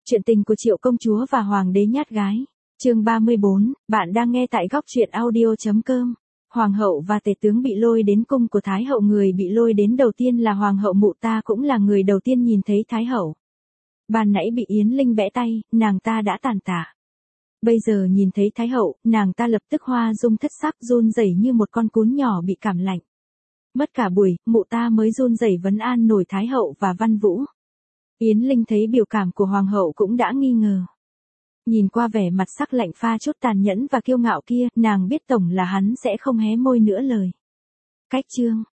Chuyện tình của Triệu công chúa và hoàng đế nhát gái. Chương 34, bạn đang nghe tại góc truyện audio.com. Hoàng hậu và tể tướng bị lôi đến cung của Thái hậu, người bị lôi đến đầu tiên là hoàng hậu mụ ta, cũng là người đầu tiên nhìn thấy Thái hậu. Ban nãy bị Yến Linh bẽ tay, nàng ta đã tàn tạ. Bây giờ nhìn thấy Thái hậu, nàng ta lập tức hoa dung thất sắc, run rẩy như một con cún nhỏ bị cảm lạnh. Mất cả buổi, mụ ta mới run rẩy vấn an nổi Thái hậu và Văn Vũ. Yến Linh thấy biểu cảm của hoàng hậu cũng đã nghi ngờ. Nhìn qua vẻ mặt sắc lạnh pha chút tàn nhẫn và kiêu ngạo kia, nàng biết tổng là hắn sẽ không hé môi nữa lời. Cách chương